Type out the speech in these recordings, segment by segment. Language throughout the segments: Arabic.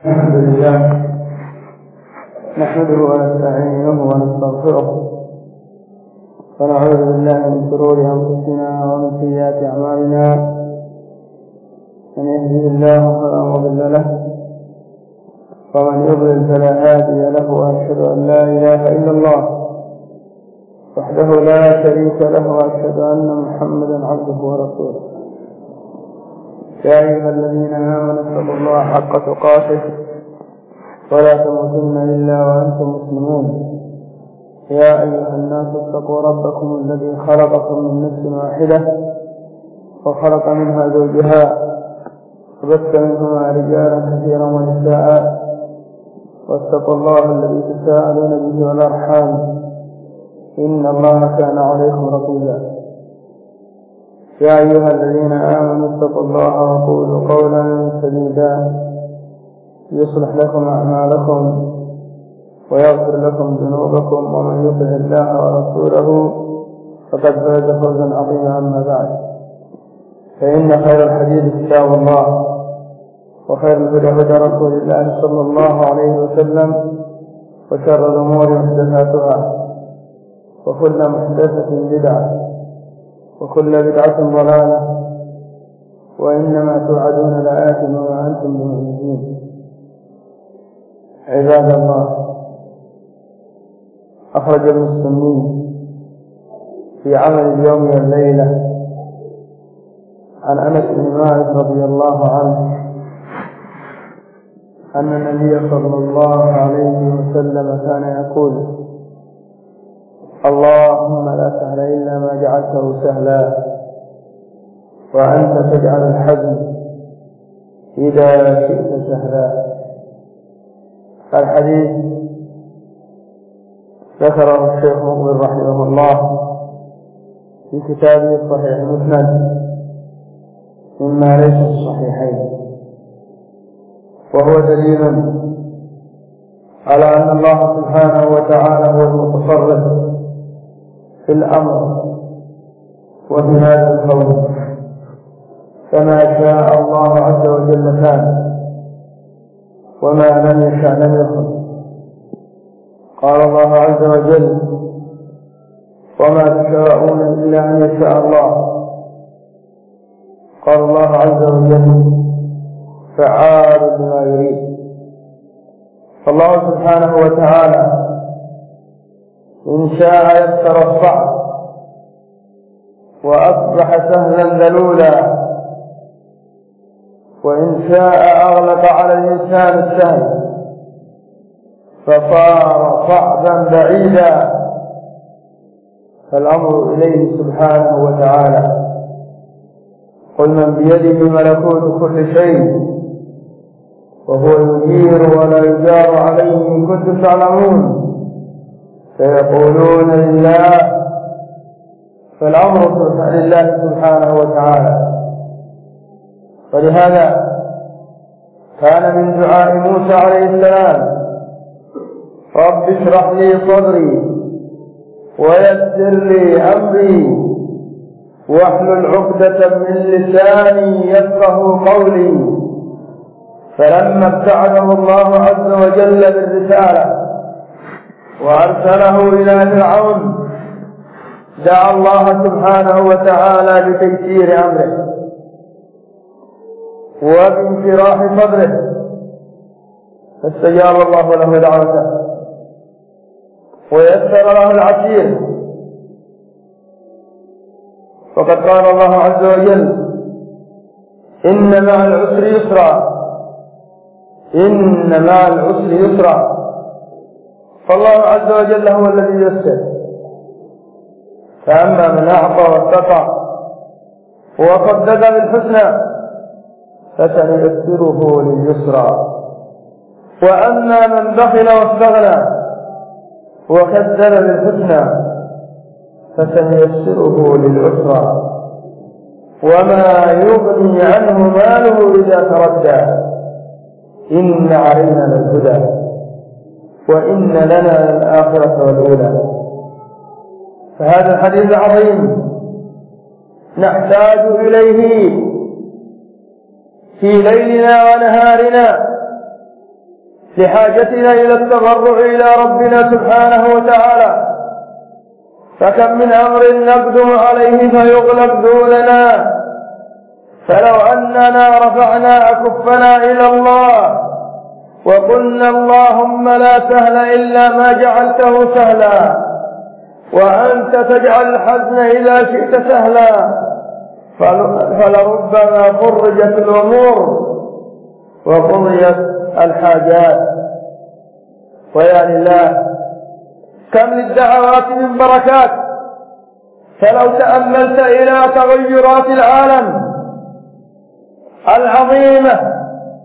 الحمد لله نحمده ونستعينه ونستغفره ونعوذ بالله من شرور أنفسنا ومن سيئات أعمالنا. من يهده الله فلا مضل له ومن يضلل فلا هادي له، وأشهد أن لا إله إلا الله وحده لا شريك له، وأشهد أن محمدا عبده ورسوله. يا أيها الذين آمنوا اتقوا الله حق تقاته ولا تموتن إلا وأنتم مسلمون. يا أيها الناس اتقوا ربكم الذي خلقكم من نفس واحدة وخلق منها زوجها وبث منهما رجالا كثيرا ونساء، واتقوا الله الذي تساءلون به والأرحام إن الله كان عليكم رقيبا. يا أيها الذين آمنوا اتقوا الله وقولوا قولا سديدا يصلح لكم أعمالكم ويغفر لكم ذنوبكم، ومن يطع الله ورسوله فقد فاز فوزا عظيما. أما بعد، فإن خير الحديث كتاب الله، وخير الهدى هدى رسول الله صلى الله عليه وسلم، وشر الأمور محدثاتها، وكل محدثة بدعة، وكل بدعة ضلالة، وإنما توعدون لآت وما أنتم بمعجزين. عباد الله، أخرج المسلمين في عمل اليوم والليلة عن أنس بن مالك رضي الله عنه أن النبي صلى الله عليه وسلم كان يقول: اللهم لا سهل إلا ما جعلته سهلا، وأنت تجعل الحزن إذا شئت سهلا. الحديث ذكره الشيخ مقبل رحمه الله في كتابه الصحيح المسند مما ليس في الصحيحين، وهو دليل على أن الله سبحانه وتعالى هو المتصرف في الأمر وفي هذا الكون، فما شاء الله عز وجل كان، وما لم يشاء لم يكن. قال الله عز وجل: وما تشاءون إلا أن يشاء الله. قال الله عز وجل: فعال لما يريد. فالله سبحانه وتعالى إن شاء يسر الصعب وأصبح سهلا ذلولا، وإن شاء أغلق على الإنسان السهل فصار صعبا بعيدا. فالأمر إليه سبحانه وتعالى. قل من بيده ملكوت كل شيء وهو يجير ولا يجار عليه إن كنتم تعلمون. سيقولون لله. فالأمر لله سبحانه وتعالى. ولهذا كان من دعاء موسى عليه السلام: رب اشرح لي صدري ويسر لي أمري واحلل عقدة من لساني يفقه قولي. فلما ابتعثه الله عز وجل بالرسالة وأرسله إلى فرعون دعا الله سبحانه وتعالى بتيسير أمره وبانشراح صدره، فاستجاب الله له دعوته ويسر له العسير. وقد قال الله عز وجل: إن مع العسر يسرا، إن مع العسر يسرا. فالله عز وجل هو الذي يسر. فأما من أعطى واتقى وصدق بالحسنى فسنيسره لليسرى، وأما من بخل واستغنى وكذب بالحسنى فسنيسره للعسرى. وما يغني عنه ماله إذا تردى. إن علينا للهدى وإن لنا للآخرة والأولى. فهذا الحديث عظيم نحتاج إليه في ليلنا ونهارنا لحاجتنا إلى التضرع إلى ربنا سبحانه وتعالى. فكم من أمر نقدم عليه فيغلب دوننا، فلو أننا رفعنا أكفنا إلى الله وقلنا اللهم لا سهل إلا ما جعلته سهلا، وأنت تجعل الحزن إذا شئت سهلا، فلربما فرجت الأمور وقضيت الحاجات. ويا لله كم للدعوات من بركات، فلو تأملت إلى تغيرات العالم العظيمة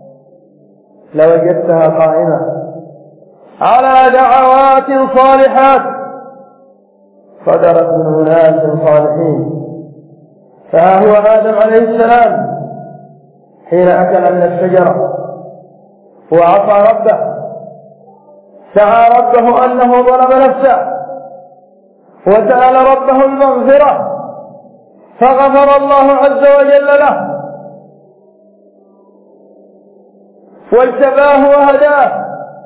لوجدتها قائمة على دعوات صالحات صدرت من أناس صالحين. فها هو آدم عليه السلام حين أكل من الشجرة وعصى ربه، دعا ربه أنه ظلم نفسه وسأل ربه المغفرة، فغفر الله عز وجل له واجتباه وهداه،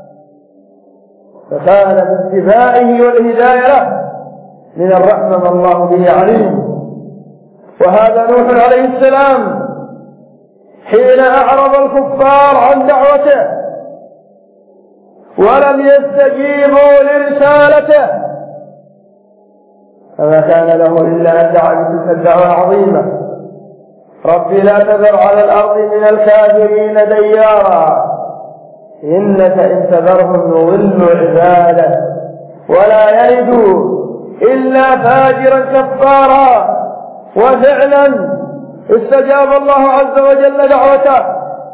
فكان باتباعه والهداية له من الرحمة ما الله به عليم. وهذا نوح عليه السلام حين أعرض الكفار عن دعوته ولم يستجيبوا لرسالته، فما كان له إلا أن دعا بتلك الدعوة العظيمة: ربي لا تذر على الأرض من الكافرين ديارا إنك إن تذرهم يضلوا عبادك ولا يلدوا إلا فاجرا كفارا. وفعلا استجاب الله عز وجل دعوته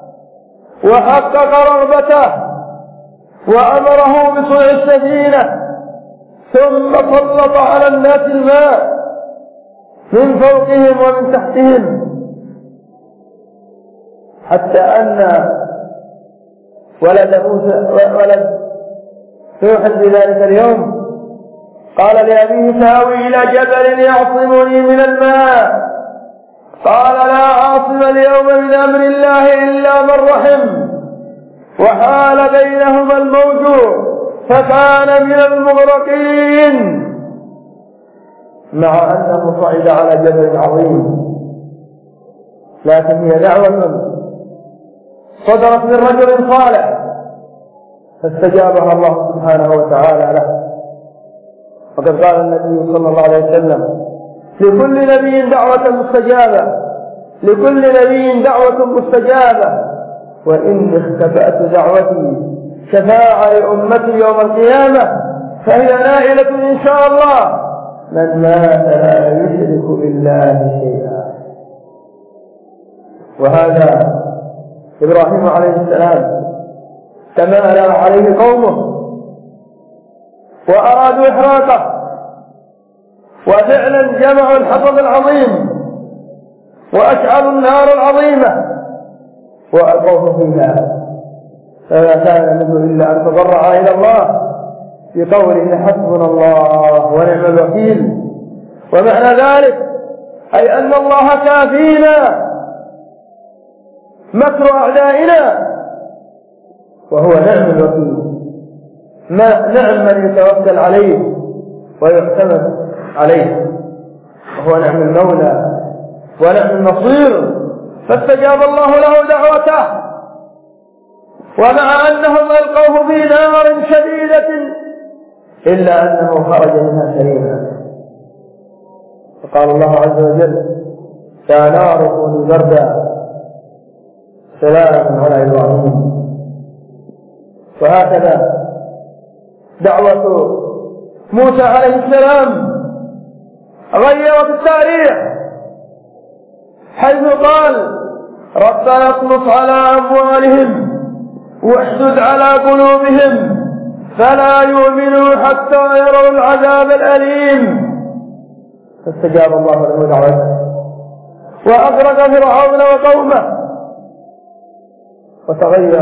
وحقق رغبته وأمره بصنع السفينة، ثم سلط على الناس الماء من فوقهم ومن تحتهم، حتى أن ولد نوح في ذلك اليوم قال لأبيه: ساوي إلى جبل يعصمني من الماء. قال: لا عاصم اليوم من أمر الله إلا من رحم، وحال بينهما الموج فكان من المغرقين. مع أنه صعد على جبل عظيم، لكن هي دعوة صدرت من رجل صالح فاستجابها الله سبحانه وتعالى له. وقد قال النبي صلى الله عليه وسلم: لكل نبي دعوة مستجابة، لكل نبي دعوة مستجابة، وإن اختفأت دعوتي شفاعة لأمتي يوم القيامة فهي نائلة إن شاء الله من مات لا يشرك بالله شيئا. وهذا إبراهيم عليه السلام تمالأ عليه قومه وأرادوا إحراقه، وفعلا جمعوا الحطب العظيم وأشعلوا النار العظيمة وألقوه فيها، فما كان منه إلا أن تضرع إلى الله بقوله: حسبنا الله ونعم الوكيل. ومعنى ذلك أي أن الله كافينا مكر أعدائنا، وهو نعم الوكيل، نعم من يتوكل عليه ويعتمد عليه، وهو نعم المولى ونعم النصير. فاستجاب الله له دعوته، ومع أنهم ألقوه في نار شديدة إلا أنه خرج منها سليما. فقال الله عز وجل: يا نار كوني بردا سلام على إبراهيم. وهكذا دعوة موسى عليه السلام غيرت التاريخ، حيث قال: ربنا اطمس على أموالهم واحدد على قلوبهم فلا يؤمنوا حتى يروا العذاب الأليم. فاستجاب الله له دعوته وأغرق فرعون وقومه، وتغير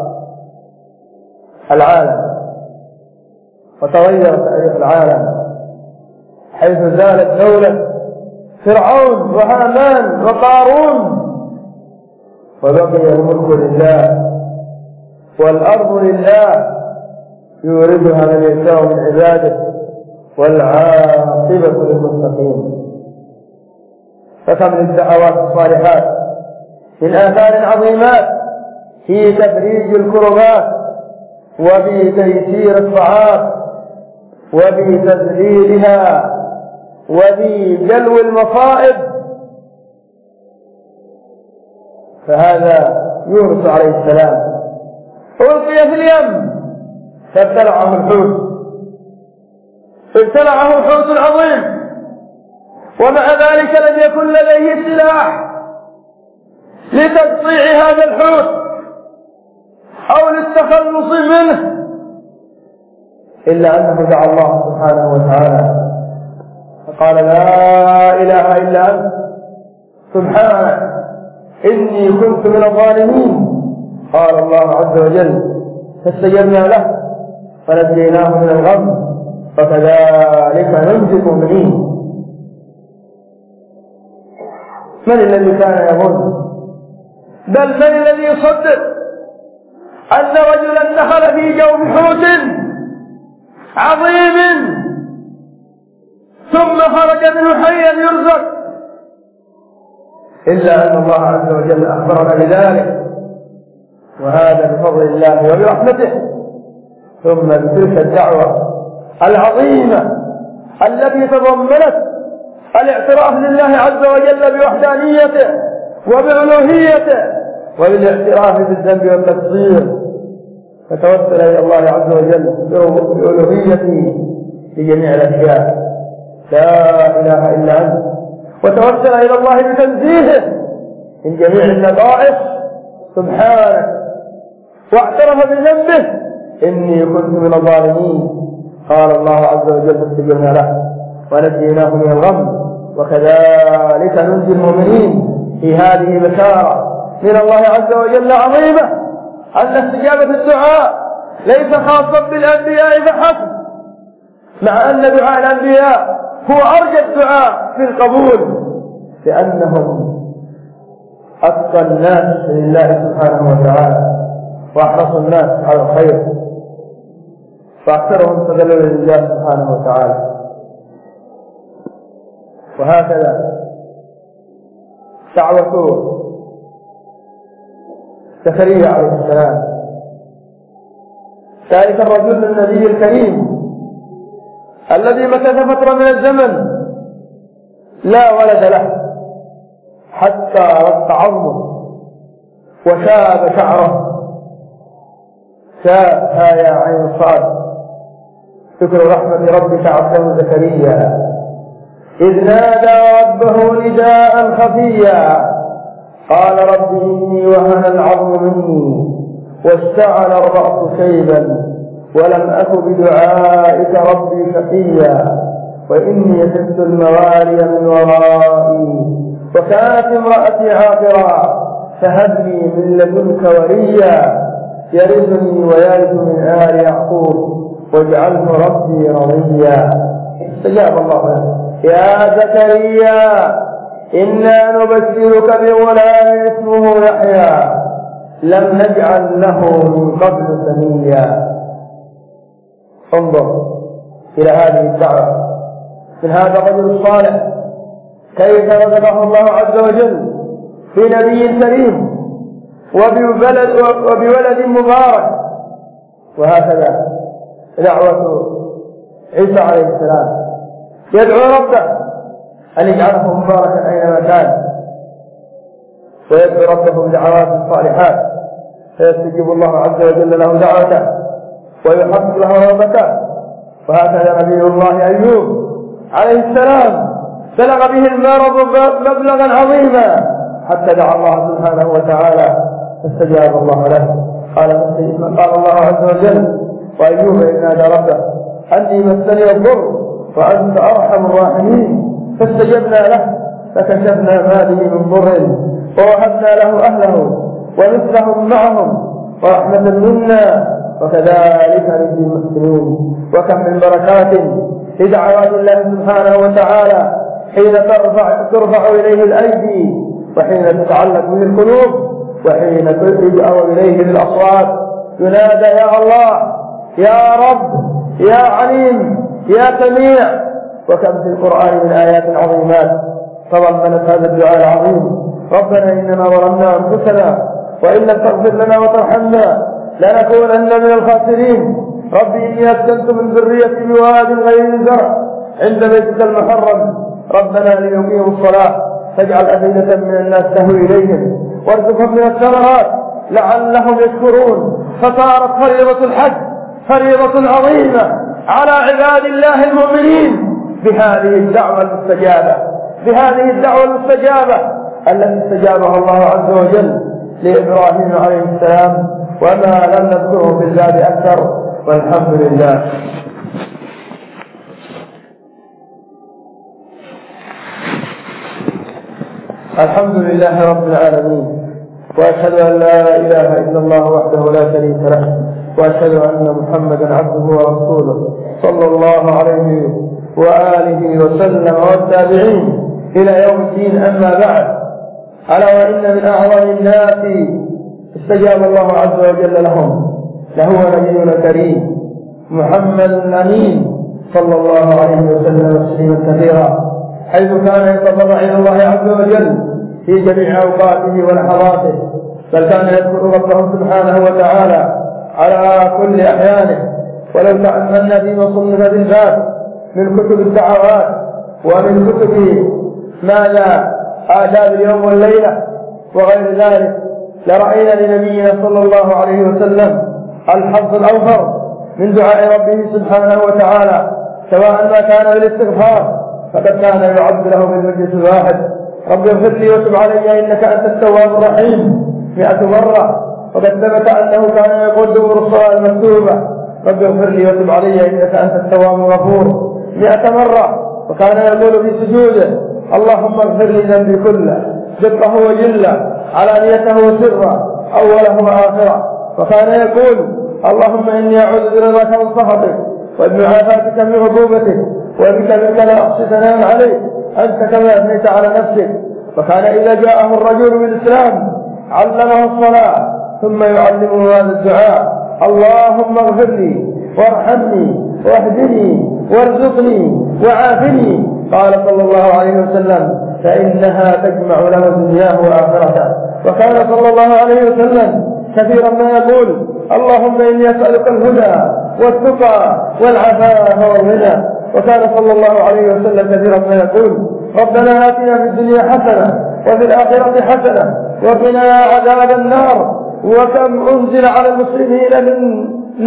العالم وتغير تاريخ العالم، حيث زالت دولة فرعون وهامان وقارون، وبقي الملك لله والأرض لله يورثها من يشاء من عباده والعاقبة للمتقين. فكم للدعوات الصالحات من آثار عظيمات في تفريج الكربات وفي تيسير الصعاب وفي تذليلها وفي جلو المصائب. فهذا يونس عليه السلام ألقي في اليم فابتلعه الحوت، ابتلعه الحوت العظيم، ومع ذلك لم يكن لديه سلاح لتقطيع هذا الحوت أو للتخلص منه إلا أنه دعا الله سبحانه وتعالى فقال لا إله إلا أنت سبحانك إني كنت من الظالمين. قال الله عز وجل فاستجبنا له فنجيناه من الغم وكذلك ننجي المؤمنين. من الذي كان يظن بل من الذي يصدق أن رجلا دخل في جوف حوت عظيم ثم خرج منه حيا يرزق، إلا أن الله عز وجل أخبرنا بذلك، وهذا بفضل الله وبرحمته. ثم بتلك الدعوة العظيمة التي تضمنت الاعتراف لله عز وجل بوحدانيته وبألوهيته وبالاعتراف بالذنب والتقصير، فتوسل إلى الله عز وجل بألوهيته في جميع الأشياء لا إله إلا أنت، وتوسل إلى الله بتنزيهه من جميع النقائص سبحانك، واعترف بذنبه إني كنت من الظالمين. قال الله عز وجل فاستجبنا له ونجيناه من الغم وكذلك ننجي المؤمنين. في هذه بشارة من الله عز وجل عظيمة أن استجابة الدعاء ليس خاصا بالأنبياء فحسب، مع أن دعاء الأنبياء هو أرجى الدعاء في القبول لأنهم أتقى الناس لله سبحانه وتعالى وأحرص الناس على الخير فأكثرهم تذللا لله سبحانه وتعالى. وهكذا دعوة زكريا عليه السلام ذلك الرجل النبي الكريم الذي مكث فترة من الزمن لا ولد له حتى رق عظمه وشاب شعره. شاء يا عين صاد ذكر رحمة ربك عبده زكريا إذ نادى ربه نداء خفيا قال رب إني وهن العظم مني واشتعل الرأس شيبا ولم أك بدعائك ربي شقيا وإني خفت الموالي من ورائي وكانت امرأتي عاقرا فهب لي من لدنك وليا يرثني ويرث من آل يعقوب واجعله ربي رضيا. استجاب الله له يا زكريا إنا نبشرك بغلام اسمه يحيى لم نجعل له من قبل سميا. انظر إلى هذه الدعوة من هذا الرجل الصالح كيف رزقه الله عز وجل بنبي كريم وبولد مبارك. وهكذا دعوة عيسى عليه السلام يدعو ربه أن يجعله مباركا أينما كان ويدعو ربه بدعوات صالحات فيستجيب الله عز وجل له دعوته ويحقق له رغبته. وهكذا نبي الله أيوب عليه السلام بلغ به المرض مبلغا عظيما حتى دعا الله سبحانه وتعالى فاستجاب الله له. قال الله عز وجل وأيوب إذ نادى ربه أني مسني الضر وأنت أرحم الراحمين فاستجبنا له فكشفنا ما به من ضر ووهبنا له أهله ومثلهم معهم ورحمة منا وكذلك نجزي المحسنين. وكم من بركات لدعوات الله سبحانه وتعالى حين ترفع إليه الأيدي وحين تتعلق به القلوب وحين تلجأ إليه بالأصوات ينادى يا الله يا رب يا عليم يا سميع. وكم في القرآن من آيات عظيمات تضمنت هذا الدعاء العظيم. ربنا إننا ظلمنا أنفسنا وإن لم تغفر لنا وترحمنا لنكونن من الخاسرين. ربي إني أسكنت من ذريتي بواد غير ذي زرع عند بيتك المحرم ربنا ليقيموا الصلاة فاجعل أفئدة من الناس تهوي إليهم وارزقهم من الثمرات لعلهم يشكرون. فصارت فريضة الحج فريضة عظيمة على عباد الله المؤمنين بهذه الدعوة المستجابة التي استجابها الله عز وجل لإبراهيم عليه السلام، وما لم نذكره في الباب أكثر، والحمد لله. الحمد لله رب العالمين، وأشهد أن لا إله إلا الله وحده لا شريك له، وأشهد أن محمدا عبده ورسوله صلى الله عليه وآله وسلم والتابعين إلى يوم الدين. أما بعد، ألا وإن من أعظم الناس استجاب الله عز وجل لهم لهو نبينا الكريم محمد الأمين صلى الله عليه وسلم تسليما كثيرا، حيث كان يتضرع إلى الله عز وجل في جميع أوقاته ولحظاته، بل كان يذكر ربه سبحانه وتعالى على كل أحيانه. ولو تأملنا فيما صنف في الباب من كتب الدعوات ومن كتب آداب اليوم والليلة وغير ذلك لرأينا لنبينا صلى الله عليه وسلم الحظ الأوفر من دعاء ربه سبحانه وتعالى، سواء ما كان بالاستغفار فقد كان يعد له بالمجلس الواحد رب اغفر لي وتب علي إنك أنت التواب الرحيم 100 مرة. وقد ثبت أنه كان يقول دبر الصلاة المكتوبة رب اغفر لي وتب علي إنك أنت التواب الغفور 100 مرة. وكان يقول في سجوده اللهم اغفر لي ذنبي كله دقه وجله علانيته وسره أوله وآخره. وكان يقول اللهم إني أعوذ برضاك من سخطك وبمعافاتك من عقوبتك وبك منك لا أحصي ثناء عليك أنت كما أثنيت على نفسك. وكان إذا جاءه الرجل بالإسلام علمه الصلاة ثم يعلمه هذا الدعاء اللهم اغفر لي وارحمني واهدني وارزقني وعافني. قال صلى الله عليه وسلم فإنها تجمع له دنياه وآخرته. وكان صلى الله عليه وسلم كثيرا ما يقول اللهم إني أسألك الهدى والتقى والعفاف والغنى. وكان صلى الله عليه وسلم كثيرا ما يقول ربنا آتنا في الدنيا حسنة وفي الآخرة حسنة وقنا عذاب النار. وكم أنزل على المسلمين من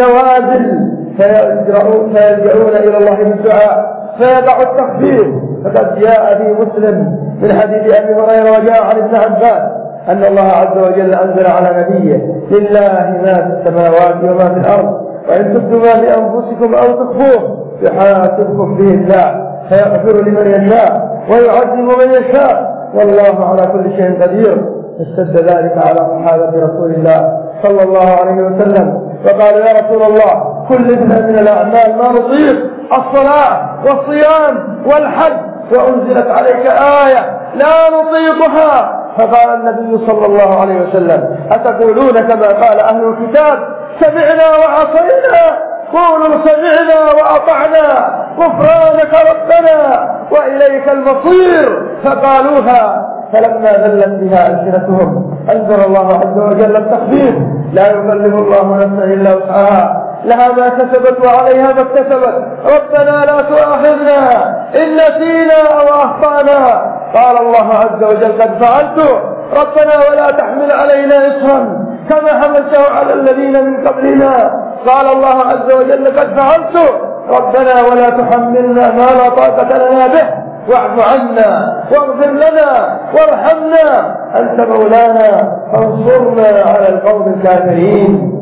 نوازل فيلجؤون إلى الله بالدعاء فيدع التخفيف. فقد جاء في مسلم من حديث أبي هريرة وجاء عن ابن عباس أن الله عز وجل أنزل على نبيه لله ما في السماوات وما في الأرض وإن تبدوا ما في أنفسكم أو تخفوه يحاسبكم به الله فيغفر لمن يشاء ويعذب من يشاء والله على كل شيء قدير. اشتد ذلك على صحابة رسول الله صلى الله عليه وسلم فقال يا رسول الله كلنا من الأعمال ما نطيق الصلاة والصيام والحج وأنزلت عليك آية لا نطيقها. فقال النبي صلى الله عليه وسلم أتقولون كما قال أهل الكتاب سمعنا وعصينا قولوا سمعنا وأطعنا غفرانك ربنا وإليك المصير. فقالوها فلما ذلت بها ألسنتهم أنزل الله عز وجل التخفيف لا يكلف الله نفسا إلا وسعها لها ما كسبت وعليها ما اكتسبت ربنا لا تؤاخذنا إن نسينا أو أخطأنا. قال الله عز وجل قد فعلت ربنا ولا تحمل علينا إصرا كما حملته على الذين من قبلنا. قال الله عز وجل قد فعلت ربنا ولا تحملنا ما لا طاقة لنا به واعف عنا واغفر لنا وارحمنا أنت مولانا فانصرنا على القوم الكافرين.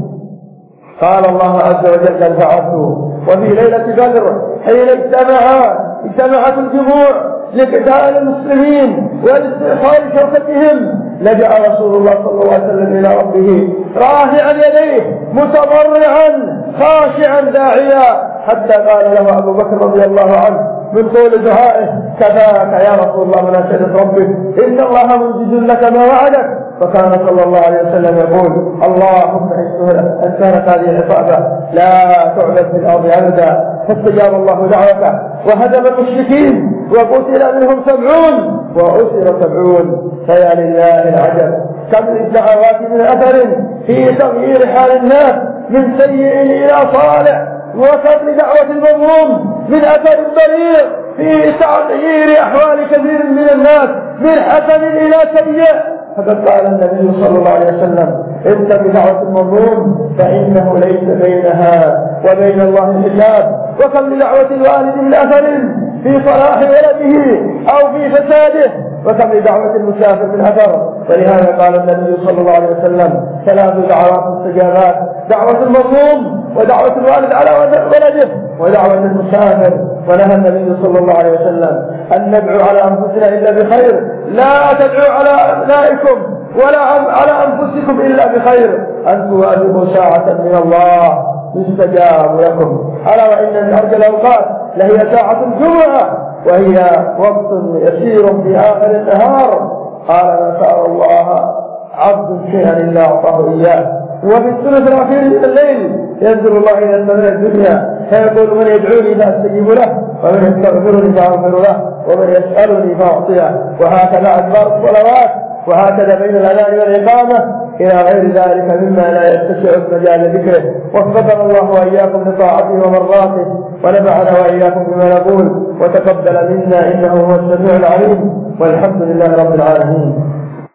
قال الله عز وجل قد فعلت. وفي ليلة بدر حين اجتمعت الجموع لقتال المسلمين والاستئصال شوكتهم لجأ رسول الله صلى الله عليه وسلم إلى ربه رافعا يديه متضرعا خاشعا داعيا حتى قال له أبو بكر رضي الله عنه من طول دعائه كفاك يا رسول الله مناشدة ربك إن الله منجز لك ما وعدك وكان صلى الله عليه وسلم يقول: اللهم إن كانت هذه العصابة لا تعبد في الأرض أبدا، فاستجاب الله دعوته وهزم المشركين وقتل منهم 70 وأسر 70. فيا لله العجب، كم الدعوات من أثر في تغيير حال الناس من سيء إلى صالح، وكم لدعوة المظلوم من أثر بليغ في تغيير أحوال كثير من الناس من حسن إلى سيء. فقد قال النبي صلى الله عليه وسلم: اتق دعوة المظلوم فإنه ليس بينها وبين الله حجاب. وكم لدعوة الوالد من أثر في صلاح ولده أو في فساده، وكم لدعوة المسافر من أثر. فلهذا قال النبي صلى الله عليه وسلم: 3 دعوات مستجابات: دعوة المظلوم، ودعوة الوالد على ولده، ودعوة المسافر. ونهى النبي صلى الله عليه وسلم أن ندعو على أنفسنا إلا بخير، لا تدعوا على أبنائكم ولا على أنفسكم إلا بخير، أن تواجبوا ساعة من الله يستجاب لكم. ألا وإن من أرجى الأوقات لهي ساعة الجمعة، وهي وقت يسير في آخر النهار. قال: ما سأل الله عبد شيئا إلا أعطاه إياه. وفي الثلث الأخير من الليل ينزل الله إلى السماء الدنيا فيقول: من يدعوني فأستجيب له، ومن يستغفرني فأغفر له، ومن يسألني فأعطيه. وهكذا أدبار الصلوات، وهكذا بين الأذان والإقامة إلى غير ذلك مما لا يتسع مجال ذكره. وفقنا الله وإياكم لطاعته ومرضاته، ونفعنا وإياكم بما نقول، وتقبل منا إنه هو السميع العليم، والحمد لله رب العالمين.